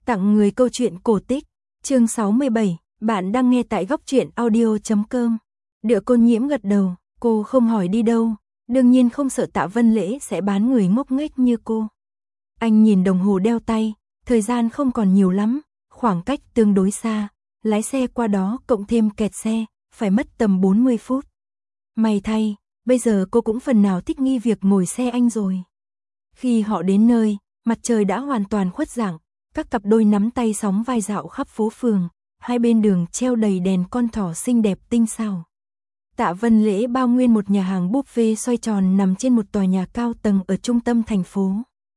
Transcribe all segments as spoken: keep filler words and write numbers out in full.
Tặng người câu chuyện cổ tích, chương sáu mươi bảy, bạn đang nghe tại góc truyện audio chấm com. Đựa Côn Nhiễm gật đầu, cô không hỏi đi đâu, đương nhiên không sợ Tạ Vân Lễ sẽ bán người ngốc nghếch như cô. Anh nhìn đồng hồ đeo tay, thời gian không còn nhiều lắm, khoảng cách tương đối xa, lái xe qua đó cộng thêm kẹt xe, phải mất tầm bốn mươi phút. May thay, bây giờ cô cũng phần nào thích nghi việc ngồi xe anh rồi. Khi họ đến nơi, mặt trời đã hoàn toàn khuất dạng, các cặp đôi nắm tay sóng vai dạo khắp phố phường, hai bên đường treo đầy đèn con thỏ xinh đẹp tinh xảo. Tạ Vân Lễ bao nguyên một nhà hàng buffet xoay tròn nằm trên một tòa nhà cao tầng ở trung tâm thành phố.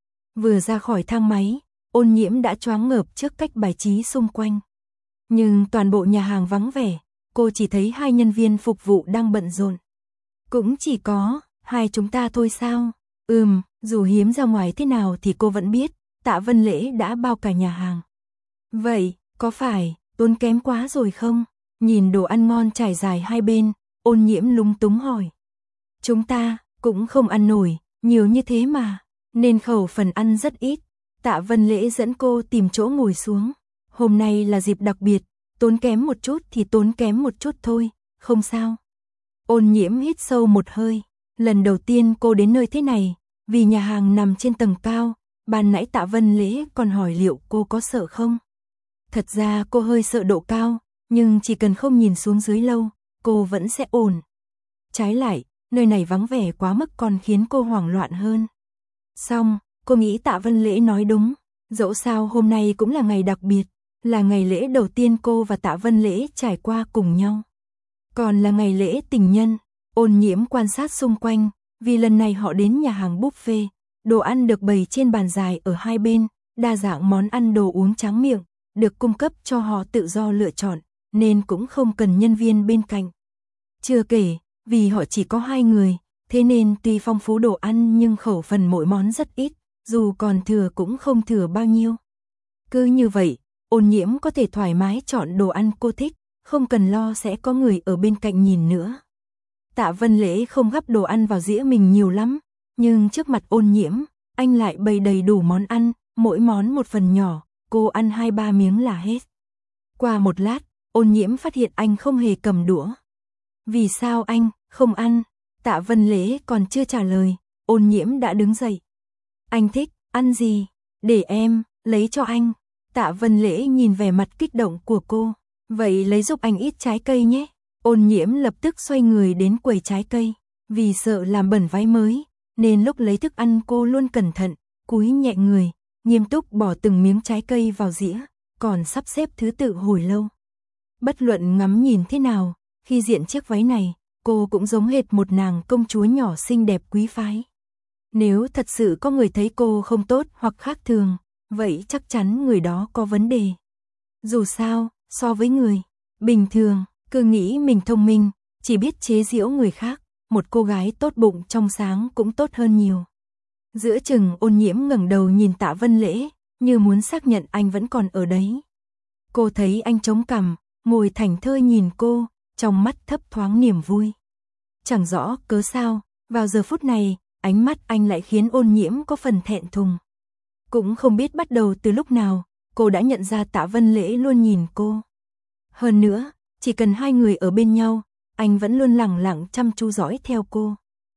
Vừa ra khỏi thang máy, Ôn Nhiễm đã choáng ngợp trước cách bài trí xung quanh. Nhưng toàn bộ nhà hàng vắng vẻ, cô chỉ thấy hai nhân viên phục vụ đang bận rộn. Cũng chỉ có hai chúng ta thôi sao? Ừm, dù hiếm ra ngoài thế nào thì cô vẫn biết, Tạ Vân Lễ đã bao cả nhà hàng. Vậy, có phải tốn kém quá rồi không? Nhìn đồ ăn ngon trải dài hai bên, Ôn Nhiễm lúng túng hỏi. Chúng ta cũng không ăn nổi nhiều như thế mà, nên khẩu phần ăn rất ít. Tạ Vân Lễ dẫn cô tìm chỗ ngồi xuống. Hôm nay là dịp đặc biệt, tốn kém một chút thì tốn kém một chút thôi, không sao. Ôn Nhiễm hít sâu một hơi. Lần đầu tiên cô đến nơi thế này, vì nhà hàng nằm trên tầng cao, ban nãy Tạ Vân Lễ còn hỏi liệu cô có sợ không. Thật ra cô hơi sợ độ cao, nhưng chỉ cần không nhìn xuống dưới lâu, cô vẫn sẽ ổn. Trái lại, nơi này vắng vẻ quá mức còn khiến cô hoảng loạn hơn. Xong, cô nghĩ Tạ Vân Lễ nói đúng, dẫu sao hôm nay cũng là ngày đặc biệt, là ngày lễ đầu tiên cô và Tạ Vân Lễ trải qua cùng nhau. Còn là ngày lễ tình nhân. Ôn Nhiễm quan sát xung quanh, vì lần này họ đến nhà hàng buffet, đồ ăn được bày trên bàn dài ở hai bên, đa dạng món ăn đồ uống tráng miệng, được cung cấp cho họ tự do lựa chọn, nên cũng không cần nhân viên bên cạnh. Chưa kể, vì họ chỉ có hai người, thế nên tuy phong phú đồ ăn nhưng khẩu phần mỗi món rất ít, dù còn thừa cũng không thừa bao nhiêu. Cứ như vậy, Ôn Nhiễm có thể thoải mái chọn đồ ăn cô thích, không cần lo sẽ có người ở bên cạnh nhìn nữa. Tạ Vân Lễ không gắp đồ ăn vào dĩa mình nhiều lắm, nhưng trước mặt Ôn Nhiễm, anh lại bày đầy đủ món ăn, mỗi món một phần nhỏ, cô ăn hai ba miếng là hết. Qua một lát, Ôn Nhiễm phát hiện anh không hề cầm đũa. Vì sao anh không ăn? Tạ Vân Lễ còn chưa trả lời, Ôn Nhiễm đã đứng dậy. Anh thích ăn gì? Để em lấy cho anh. Tạ Vân Lễ nhìn vẻ mặt kích động của cô. Vậy lấy giúp anh ít trái cây nhé. Ôn Nhiễm lập tức xoay người đến quầy trái cây. Vì sợ làm bẩn váy mới, nên lúc lấy thức ăn cô luôn cẩn thận, cúi nhẹ người, nghiêm túc bỏ từng miếng trái cây vào dĩa, còn sắp xếp thứ tự hồi lâu. Bất luận ngắm nhìn thế nào, khi diện chiếc váy này, cô cũng giống hệt một nàng công chúa nhỏ xinh đẹp quý phái. Nếu thật sự có người thấy cô không tốt hoặc khác thường, vậy chắc chắn người đó có vấn đề. Dù sao, so với người bình thường, cứ nghĩ mình thông minh, chỉ biết chế giễu người khác, một cô gái tốt bụng trong sáng cũng tốt hơn nhiều. Giữa chừng Ôn Nhiễm ngẩng đầu nhìn Tạ Vân Lễ, như muốn xác nhận anh vẫn còn ở đấy. Cô thấy anh chống cằm, ngồi thảnh thơi nhìn cô, trong mắt thấp thoáng niềm vui. Chẳng rõ cớ sao, vào giờ phút này, ánh mắt anh lại khiến Ôn Nhiễm có phần thẹn thùng. Cũng không biết bắt đầu từ lúc nào, cô đã nhận ra Tạ Vân Lễ luôn nhìn cô. Hơn nữa, chỉ cần hai người ở bên nhau, anh vẫn luôn lẳng lặng chăm chú dõi theo cô.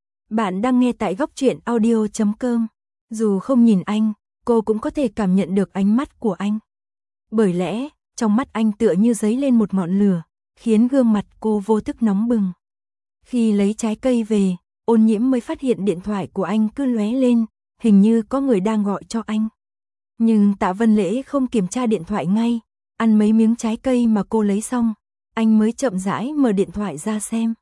Bạn đang nghe tại góc truyện audio chấm com. Dù không nhìn anh, cô cũng có thể cảm nhận được ánh mắt của anh. Bởi lẽ, trong mắt anh tựa như dấy lên một ngọn lửa, khiến gương mặt cô vô thức nóng bừng. Khi lấy trái cây về, Ôn Nhiễm mới phát hiện điện thoại của anh cứ lóe lên, hình như có người đang gọi cho anh. Nhưng Tạ Vân Lễ không kiểm tra điện thoại ngay, ăn mấy miếng trái cây mà cô lấy xong, anh mới chậm rãi mở điện thoại ra xem.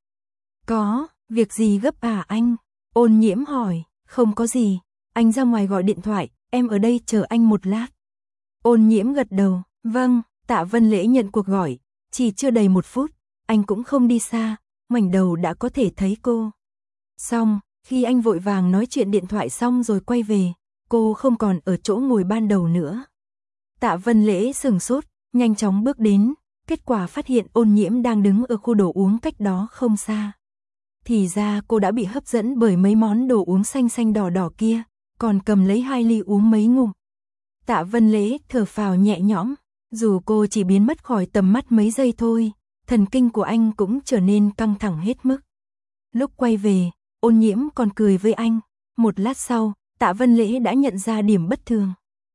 Có, việc gì gấp à anh? Ôn Nhiễm hỏi, không có gì, anh ra ngoài gọi điện thoại, em ở đây chờ anh một lát. Ôn Nhiễm gật đầu, vâng. Tạ Vân Lễ nhận cuộc gọi, chỉ chưa đầy một phút, anh cũng không đi xa, ngoảnh đầu đã có thể thấy cô. Xong, khi anh vội vàng nói chuyện điện thoại xong rồi quay về, cô không còn ở chỗ ngồi ban đầu nữa. Tạ Vân Lễ sửng sốt, nhanh chóng bước đến, kết quả phát hiện Ôn Nhiễm đang đứng ở khu đồ uống cách đó không xa. Thì ra cô đã bị hấp dẫn bởi mấy món đồ uống xanh xanh đỏ đỏ kia, còn cầm lấy hai ly uống mấy ngụm. Tạ Vân Lễ thở phào nhẹ nhõm, dù cô chỉ biến mất khỏi tầm mắt mấy giây thôi, thần kinh của anh cũng trở nên căng thẳng hết mức. Lúc quay về, Ôn Nhiễm còn cười với anh, một lát sau, Tạ Vân Lễ đã nhận ra điểm bất thường.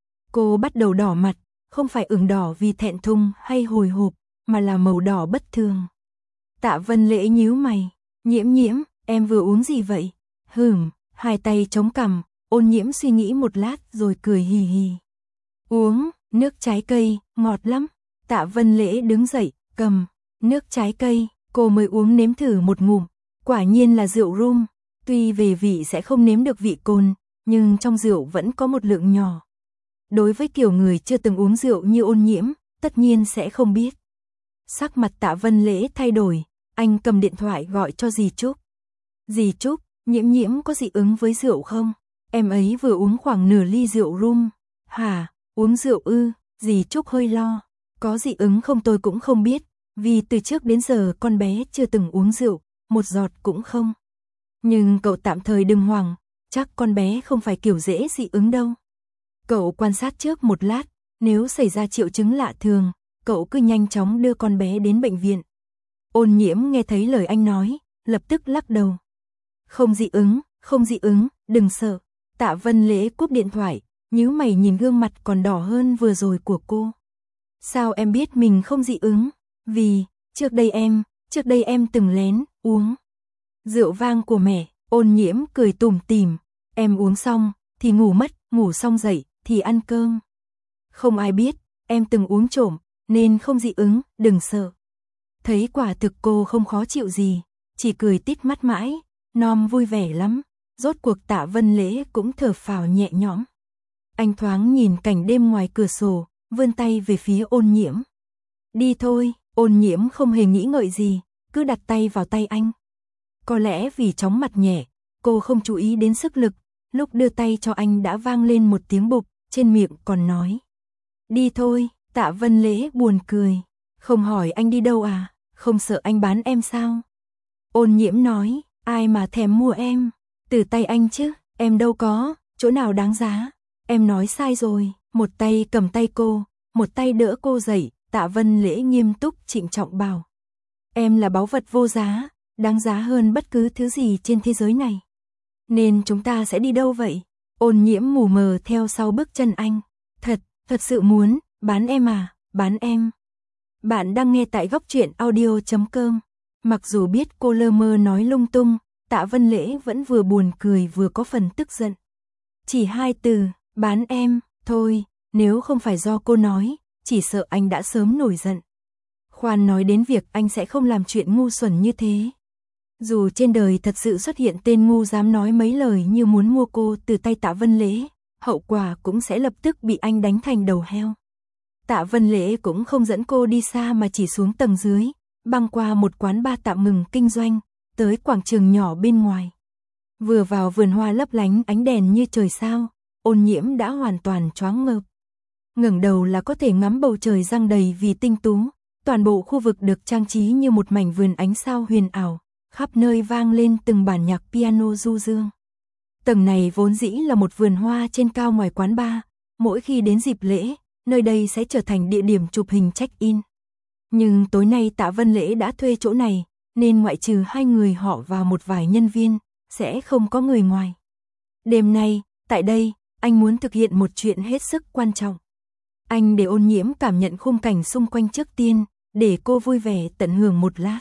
Cô bắt đầu đỏ mặt, không phải ửng đỏ vì thẹn thùng hay hồi hộp, mà là màu đỏ bất thường. Tạ Vân Lễ nhíu mày, Nhiễm Nhiễm, em vừa uống gì vậy? Hừm, hai tay chống cằm, Ôn Nhiễm suy nghĩ một lát rồi cười hì hì. Uống, nước trái cây, ngọt lắm. Tạ Vân Lễ đứng dậy, cầm, nước trái cây, cô mới uống nếm thử một ngụm, quả nhiên là rượu rum, tuy về vị sẽ không nếm được vị cồn, nhưng trong rượu vẫn có một lượng nhỏ. Đối với kiểu người chưa từng uống rượu như Ôn Nhiễm, tất nhiên sẽ không biết. Sắc mặt Tạ Vân Lễ thay đổi, anh cầm điện thoại gọi cho dì Trúc. Dì Trúc, Nhiễm Nhiễm có dị ứng với rượu không? Em ấy vừa uống khoảng nửa ly rượu rum. Hả, uống rượu ư? Dì Trúc hơi lo. Có dị ứng không tôi cũng không biết, vì từ trước đến giờ con bé chưa từng uống rượu, một giọt cũng không. Nhưng cậu tạm thời đừng hoảng, chắc con bé không phải kiểu dễ dị ứng đâu. Cậu quan sát trước một lát, nếu xảy ra triệu chứng lạ thường, cậu cứ nhanh chóng đưa con bé đến bệnh viện. Ôn Nhiễm nghe thấy lời anh nói, lập tức lắc đầu. Không dị ứng, không dị ứng, đừng sợ. Tạ Vân Lễ cúp điện thoại, nhíu mày nhìn gương mặt còn đỏ hơn vừa rồi của cô. Sao em biết mình không dị ứng? Vì, trước đây em, trước đây em từng lén, uống rượu vang của mẹ. Ôn Nhiễm cười tủm tỉm, em uống xong, thì ngủ mất, ngủ xong dậy, thì ăn cơm. Không ai biết, em từng uống trộm, nên không dị ứng, đừng sợ. Thấy quả thực cô không khó chịu gì, chỉ cười tít mắt mãi, Nom vui vẻ lắm. Rốt cuộc Tạ Vân Lễ cũng thở phào nhẹ nhõm. Anh thoáng nhìn cảnh đêm ngoài cửa sổ, vươn tay về phía Ôn Nhiễm. Đi thôi. Ôn Nhiễm không hề nghĩ ngợi gì, cứ đặt tay vào tay anh. Có lẽ vì chóng mặt nhẹ, cô không chú ý đến sức lực, lúc đưa tay cho anh đã vang lên một tiếng bụp, trên miệng còn nói. Đi thôi. Tạ Vân Lễ buồn cười. Không hỏi anh đi đâu à, không sợ anh bán em sao? Ôn Nhiễm nói, ai mà thèm mua em, từ tay anh chứ, em đâu có, chỗ nào đáng giá. Em nói sai rồi. Một tay cầm tay cô, một tay đỡ cô dậy, Tạ Vân Lễ nghiêm túc trịnh trọng bảo. Em là báu vật vô giá, đáng giá hơn bất cứ thứ gì trên thế giới này. Nên chúng ta sẽ đi đâu vậy? Ôn Nhiễm mù mờ theo sau bước chân anh. Thật, thật sự muốn, bán em à, bán em. Bạn đang nghe tại góc truyện audio chấm com. Mặc dù biết cô lơ mơ nói lung tung, Tạ Vân Lễ vẫn vừa buồn cười vừa có phần tức giận. Chỉ hai từ, bán em, thôi, nếu không phải do cô nói, chỉ sợ anh đã sớm nổi giận. Khoan nói đến việc anh sẽ không làm chuyện ngu xuẩn như thế. Dù trên đời thật sự xuất hiện tên ngu dám nói mấy lời như muốn mua cô từ tay Tạ Vân Lễ, hậu quả cũng sẽ lập tức bị anh đánh thành đầu heo. Tạ Vân Lễ cũng không dẫn cô đi xa mà chỉ xuống tầng dưới, băng qua một quán bar tạm ngừng kinh doanh, tới quảng trường nhỏ bên ngoài. Vừa vào vườn hoa lấp lánh ánh đèn như trời sao, Ôn Nhiễm đã hoàn toàn choáng ngợp. Ngẩng đầu là có thể ngắm bầu trời giăng đầy vì tinh tú, toàn bộ khu vực được trang trí như một mảnh vườn ánh sao huyền ảo, khắp nơi vang lên từng bản nhạc piano du dương. Tầng này vốn dĩ là một vườn hoa trên cao ngoài quán bar, mỗi khi đến dịp lễ, nơi đây sẽ trở thành địa điểm chụp hình check-in. Nhưng tối nay Tạ Vân Lễ đã thuê chỗ này, nên ngoại trừ hai người họ và một vài nhân viên, sẽ không có người ngoài. Đêm nay, tại đây, anh muốn thực hiện một chuyện hết sức quan trọng. Anh để Ôn Nhiễm cảm nhận khung cảnh xung quanh trước tiên, để cô vui vẻ tận hưởng một lát.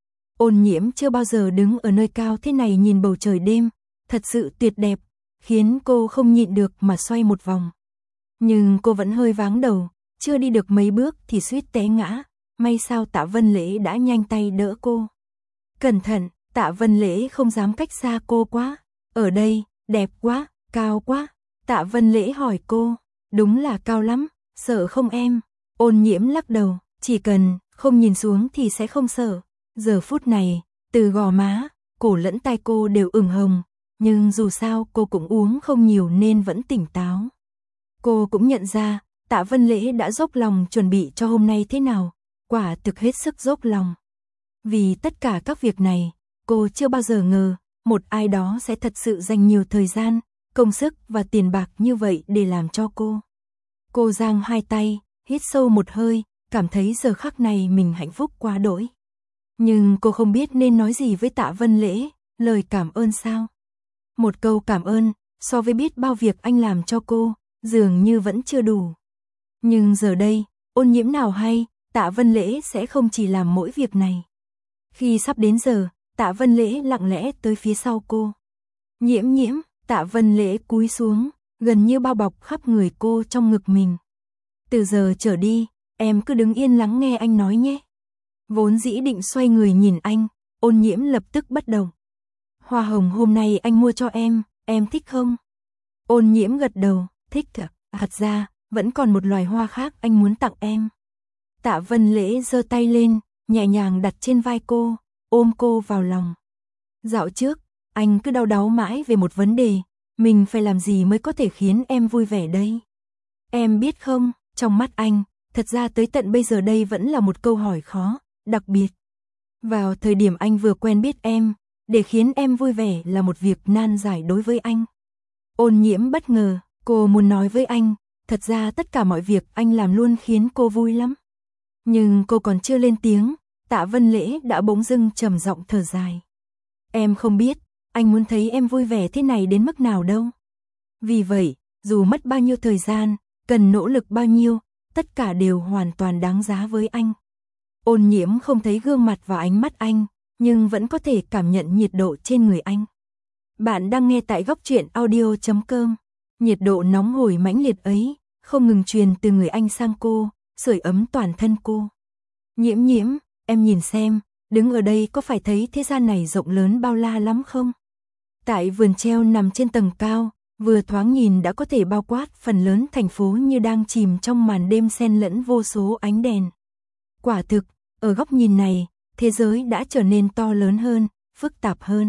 Ôn Nhiễm chưa bao giờ đứng ở nơi cao thế này nhìn bầu trời đêm, thật sự tuyệt đẹp, khiến cô không nhịn được mà xoay một vòng. Nhưng cô vẫn hơi váng đầu, chưa đi được mấy bước thì suýt té ngã, may sao Tạ Vân Lễ đã nhanh tay đỡ cô. Cẩn thận, Tạ Vân Lễ không dám cách xa cô quá. Ở đây, đẹp quá, cao quá. Tạ Vân Lễ hỏi cô, đúng là cao lắm, sợ không em? Ôn Nhiễm lắc đầu, chỉ cần không nhìn xuống thì sẽ không sợ. Giờ phút này, từ gò má, cổ lẫn tai cô đều ửng hồng, nhưng dù sao cô cũng uống không nhiều nên vẫn tỉnh táo. Cô cũng nhận ra, Tạ Vân Lễ đã dốc lòng chuẩn bị cho hôm nay thế nào, quả thực hết sức dốc lòng. Vì tất cả các việc này, cô chưa bao giờ ngờ, một ai đó sẽ thật sự dành nhiều thời gian, công sức và tiền bạc như vậy để làm cho cô. Cô giang hai tay, hít sâu một hơi, cảm thấy giờ khắc này mình hạnh phúc quá đỗi. Nhưng cô không biết nên nói gì với Tạ Vân Lễ, lời cảm ơn sao? Một câu cảm ơn, so với biết bao việc anh làm cho cô, dường như vẫn chưa đủ. Nhưng giờ đây, Ôn Nhiễm nào hay, Tạ Vân Lễ sẽ không chỉ làm mỗi việc này. Khi sắp đến giờ, Tạ Vân Lễ lặng lẽ tới phía sau cô. Nhiễm Nhiễm, Tạ Vân Lễ cúi xuống, gần như bao bọc khắp người cô trong ngực mình. Từ giờ trở đi, em cứ đứng yên lắng nghe anh nói nhé. Vốn dĩ định xoay người nhìn anh, Ôn Nhiễm lập tức bất động. Hoa hồng hôm nay anh mua cho em, em thích không? Ôn Nhiễm gật đầu, thích thật. Thật ra, vẫn còn một loài hoa khác anh muốn tặng em. Tạ Vân Lễ giơ tay lên, nhẹ nhàng đặt trên vai cô, ôm cô vào lòng. Dạo trước, anh cứ đau đáu mãi về một vấn đề, mình phải làm gì mới có thể khiến em vui vẻ đây? Em biết không, trong mắt anh, thật ra tới tận bây giờ đây vẫn là một câu hỏi khó, đặc biệt. Vào thời điểm anh vừa quen biết em, để khiến em vui vẻ là một việc nan giải đối với anh. Ôn Nhiễm bất ngờ, cô muốn nói với anh, thật ra tất cả mọi việc anh làm luôn khiến cô vui lắm. Nhưng cô còn chưa lên tiếng, Tạ Vân Lễ đã bỗng dưng trầm giọng thở dài. Em không biết, anh muốn thấy em vui vẻ thế này đến mức nào đâu. Vì vậy, dù mất bao nhiêu thời gian, cần nỗ lực bao nhiêu, tất cả đều hoàn toàn đáng giá với anh. Ôn Nhiễm không thấy gương mặt và ánh mắt anh, nhưng vẫn có thể cảm nhận nhiệt độ trên người anh. Bạn đang nghe tại góc truyện audio chấm com. Nhiệt độ nóng hổi mãnh liệt ấy, không ngừng truyền từ người anh sang cô, sưởi ấm toàn thân cô. Nhiễm Nhiễm, em nhìn xem, đứng ở đây có phải thấy thế gian này rộng lớn bao la lắm không? Tại vườn treo nằm trên tầng cao, vừa thoáng nhìn đã có thể bao quát phần lớn thành phố như đang chìm trong màn đêm xen lẫn vô số ánh đèn. Quả thực, ở góc nhìn này, thế giới đã trở nên to lớn hơn, phức tạp hơn.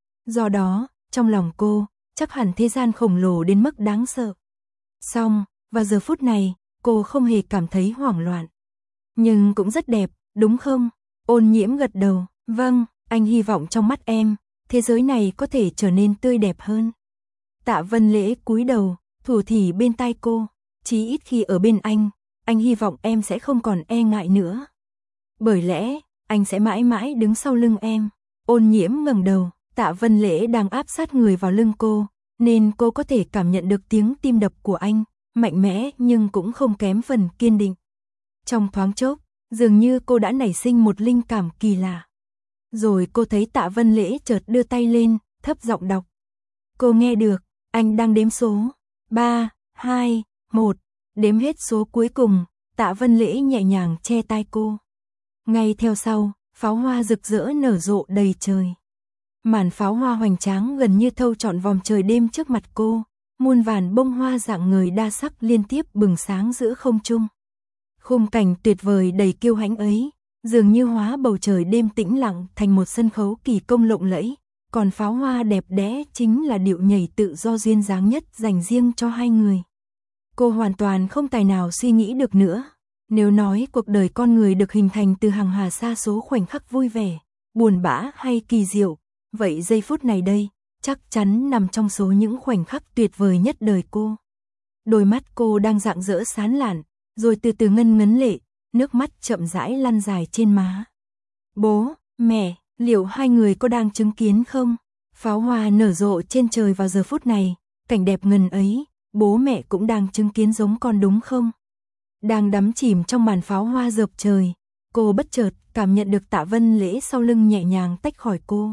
Do đó, trong lòng cô, chắc hẳn thế gian khổng lồ đến mức đáng sợ. Xong, vào giờ phút này, cô không hề cảm thấy hoảng loạn. Nhưng cũng rất đẹp, đúng không? Ôn Nhiễm gật đầu, vâng, anh hy vọng trong mắt em, thế giới này có thể trở nên tươi đẹp hơn. Tạ Vân Lễ cúi đầu, thủ thỉ bên tai cô, chí ít khi ở bên anh, anh hy vọng em sẽ không còn e ngại nữa. Bởi lẽ, anh sẽ mãi mãi đứng sau lưng em. Ôn Nhiễm ngẩng đầu, Tạ Vân Lễ đang áp sát người vào lưng cô, nên cô có thể cảm nhận được tiếng tim đập của anh, mạnh mẽ nhưng cũng không kém phần kiên định. Trong thoáng chốc, dường như cô đã nảy sinh một linh cảm kỳ lạ. Rồi cô thấy Tạ Vân Lễ chợt đưa tay lên, thấp giọng đọc. Cô nghe được, anh đang đếm số. ba, hai, một. Đếm hết số cuối cùng, Tạ Vân Lễ nhẹ nhàng che tai cô. Ngay theo sau, pháo hoa rực rỡ nở rộ đầy trời. Màn pháo hoa hoành tráng gần như thâu trọn vòng trời đêm trước mặt cô, muôn vàn bông hoa dạng người đa sắc liên tiếp bừng sáng giữa không trung. Khung cảnh tuyệt vời đầy kiêu hãnh ấy, dường như hóa bầu trời đêm tĩnh lặng thành một sân khấu kỳ công lộng lẫy, còn pháo hoa đẹp đẽ chính là điệu nhảy tự do duyên dáng nhất dành riêng cho hai người. Cô hoàn toàn không tài nào suy nghĩ được nữa. Nếu nói cuộc đời con người được hình thành từ hàng hà sa số khoảnh khắc vui vẻ, buồn bã hay kỳ diệu, vậy giây phút này đây, chắc chắn nằm trong số những khoảnh khắc tuyệt vời nhất đời cô. Đôi mắt cô đang rạng rỡ sáng lạn, rồi từ từ ngân ngấn lệ, nước mắt chậm rãi lăn dài trên má. Bố, mẹ, liệu hai người có đang chứng kiến không? Pháo hoa nở rộ trên trời vào giờ phút này, cảnh đẹp ngần ấy, bố mẹ cũng đang chứng kiến giống con đúng không? Đang đắm chìm trong màn pháo hoa rợp trời, cô bất chợt cảm nhận được Tạ Vân Lễ sau lưng nhẹ nhàng tách khỏi cô.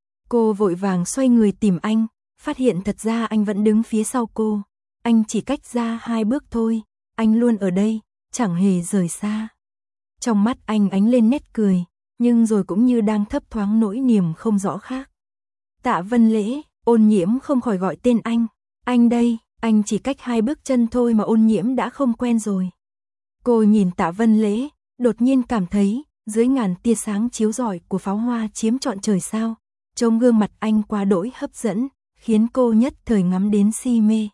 Cô vội vàng xoay người tìm anh, phát hiện thật ra anh vẫn đứng phía sau cô. Anh chỉ cách ra hai bước thôi, anh luôn ở đây, chẳng hề rời xa. Trong mắt anh ánh lên nét cười, nhưng rồi cũng như đang thấp thoáng nỗi niềm không rõ khác. Tạ Vân Lễ, Ôn Nhiễm không khỏi gọi tên anh. Anh đây, anh chỉ cách hai bước chân thôi mà Ôn Nhiễm đã không quen rồi. Cô nhìn Tạ Vân Lễ, đột nhiên cảm thấy, dưới ngàn tia sáng chiếu rọi của pháo hoa chiếm trọn trời sao, trông gương mặt anh quá đỗi hấp dẫn, khiến cô nhất thời ngắm đến si mê.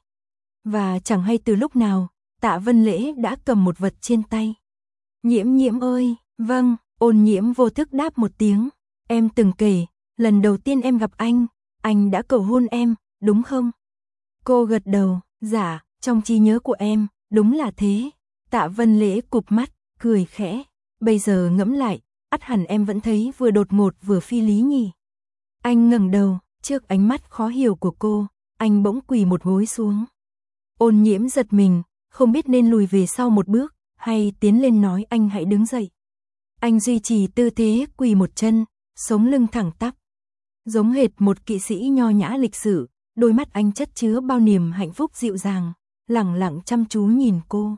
Và chẳng hay từ lúc nào, Tạ Vân Lễ đã cầm một vật trên tay. Nhiễm Nhiễm ơi, vâng, Ôn Nhiễm vô thức đáp một tiếng. Em từng kể, lần đầu tiên em gặp anh, anh đã cầu hôn em, đúng không? Cô gật đầu, dạ, trong trí nhớ của em, Đúng là thế. Tạ Vân Lễ cụp mắt, cười khẽ. Bây giờ ngẫm lại, ắt hẳn em vẫn thấy vừa đột ngột vừa phi lý nhỉ. Anh ngẩng đầu, trước ánh mắt khó hiểu của cô, anh bỗng quỳ một gối xuống. Ôn Nhiễm giật mình, không biết nên lùi về sau một bước, hay tiến lên nói anh hãy đứng dậy. Anh duy trì tư thế quỳ một chân, sống lưng thẳng tắp. Giống hệt một kỵ sĩ nho nhã lịch sự, đôi mắt anh chất chứa bao niềm hạnh phúc dịu dàng, lẳng lặng chăm chú nhìn cô.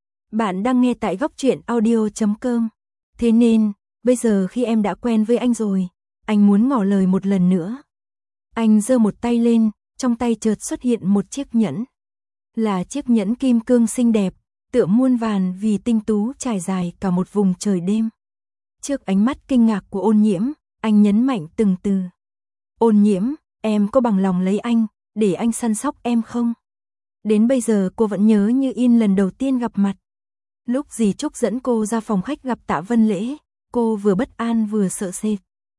Bạn đang nghe tại góc truyện audio chấm com. Thế nên, bây giờ khi em đã quen với anh rồi, anh muốn ngỏ lời một lần nữa. Anh giơ một tay lên, trong tay chợt xuất hiện một chiếc nhẫn. Là chiếc nhẫn kim cương xinh đẹp, tựa muôn vàn vì tinh tú trải dài cả một vùng trời đêm. Trước ánh mắt kinh ngạc của Ôn Nhiễm, anh nhấn mạnh từng từ. Ôn Nhiễm, em có bằng lòng lấy anh, để anh săn sóc em không? Đến bây giờ cô vẫn nhớ như in lần đầu tiên gặp mặt. Lúc dì Trúc dẫn cô ra phòng khách gặp Tạ Vân Lễ, cô vừa bất an vừa sợ sệt.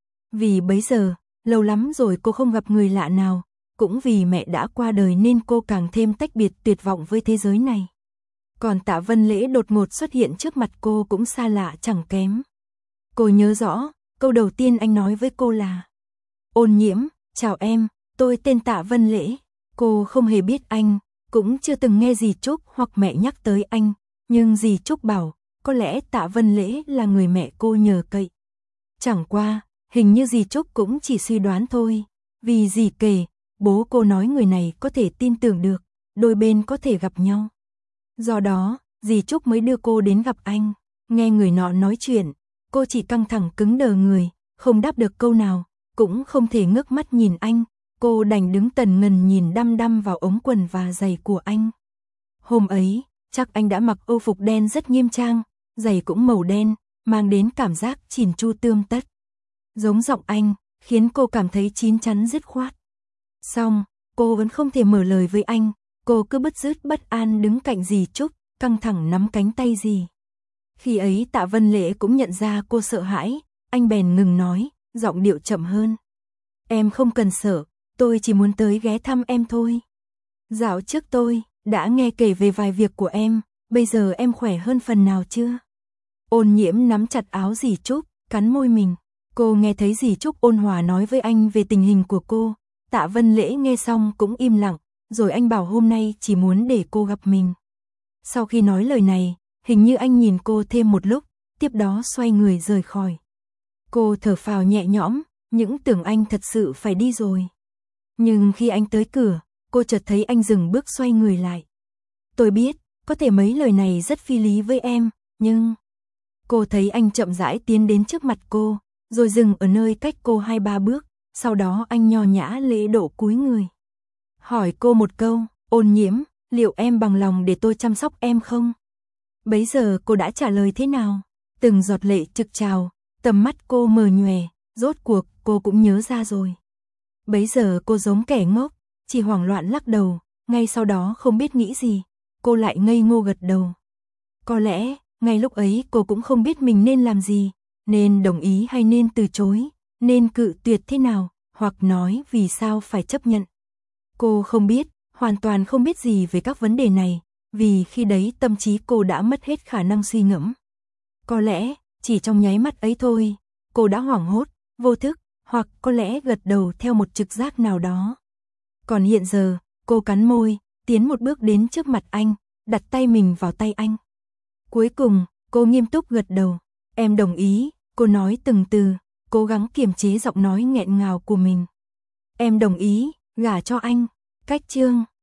Vì bấy giờ, lâu lắm rồi cô không gặp người lạ nào, cũng vì mẹ đã qua đời nên cô càng thêm tách biệt tuyệt vọng với thế giới này. Còn Tạ Vân Lễ đột ngột xuất hiện trước mặt cô cũng xa lạ chẳng kém. Cô nhớ rõ, câu đầu tiên anh nói với cô là: Ôn Nhiễm, chào em, tôi tên Tạ Vân Lễ. Cô không hề biết anh, cũng chưa từng nghe dì Trúc hoặc mẹ nhắc tới anh, nhưng dì Trúc bảo, có lẽ Tạ Vân Lễ là người mẹ cô nhờ cậy. Chẳng qua, hình như dì Trúc cũng chỉ suy đoán thôi, vì dì kể, bố cô nói người này có thể tin tưởng được, đôi bên có thể gặp nhau. Do đó, dì Trúc mới đưa cô đến gặp anh. Nghe người nọ nói chuyện, cô chỉ căng thẳng cứng đờ người, không đáp được câu nào, cũng không thể ngước mắt nhìn anh. Cô đành đứng tần ngần nhìn đăm đăm vào ống quần và giày của anh. Hôm ấy, chắc anh đã mặc âu phục đen rất nghiêm trang, giày cũng màu đen, mang đến cảm giác chỉn chu tươm tất. Giống giọng anh, khiến cô cảm thấy chín chắn dứt khoát. Xong, cô vẫn không thể mở lời với anh, cô cứ bứt rứt bất an đứng cạnh dì Trúc, căng thẳng nắm cánh tay dì. Khi ấy Tạ Vân Lễ cũng nhận ra cô sợ hãi, anh bèn ngừng nói, giọng điệu chậm hơn. Em không cần sợ, tôi chỉ muốn tới ghé thăm em thôi. Dạo trước tôi đã nghe kể về vài việc của em, bây giờ em khỏe hơn phần nào chưa? Ôn Nhiễm nắm chặt áo dì Trúc, cắn môi mình. Cô nghe thấy dì Trúc ôn hòa nói với anh về tình hình của cô. Tạ Vân Lễ nghe xong cũng im lặng, rồi anh bảo hôm nay chỉ muốn để cô gặp mình. Sau khi nói lời này, hình như anh nhìn cô thêm một lúc, tiếp đó xoay người rời khỏi. Cô thở phào nhẹ nhõm, những tưởng anh thật sự phải đi rồi. Nhưng khi anh tới cửa, cô chợt thấy anh dừng bước xoay người lại. Tôi biết, có thể mấy lời này rất phi lý với em, nhưng... Cô thấy anh chậm rãi tiến đến trước mặt cô, rồi dừng ở nơi cách cô hai ba bước, sau đó anh nho nhã lễ độ cúi người. Hỏi cô một câu, Ôn Nhiễm, liệu em bằng lòng để tôi chăm sóc em không? Bấy giờ cô đã trả lời thế nào? Từng giọt lệ trực trào, tầm mắt cô mờ nhòe, rốt cuộc cô cũng nhớ ra rồi. Bấy giờ cô giống kẻ ngốc, chỉ hoảng loạn lắc đầu, ngay sau đó không biết nghĩ gì, cô lại ngây ngô gật đầu. Có lẽ, ngay lúc ấy cô cũng không biết mình nên làm gì, nên đồng ý hay nên từ chối, nên cự tuyệt thế nào, hoặc nói vì sao phải chấp nhận. Cô không biết, hoàn toàn không biết gì về các vấn đề này, vì khi đấy tâm trí cô đã mất hết khả năng suy ngẫm. Có lẽ, chỉ trong nháy mắt ấy thôi, cô đã hoảng hốt, vô thức, hoặc có lẽ gật đầu theo một trực giác nào đó. Còn hiện giờ, cô cắn môi, tiến một bước đến trước mặt anh, đặt tay mình vào tay anh. Cuối cùng, cô nghiêm túc gật đầu. Em đồng ý, cô nói từng từ, cố gắng kiềm chế giọng nói nghẹn ngào của mình. Em đồng ý, gả cho anh. Cách chương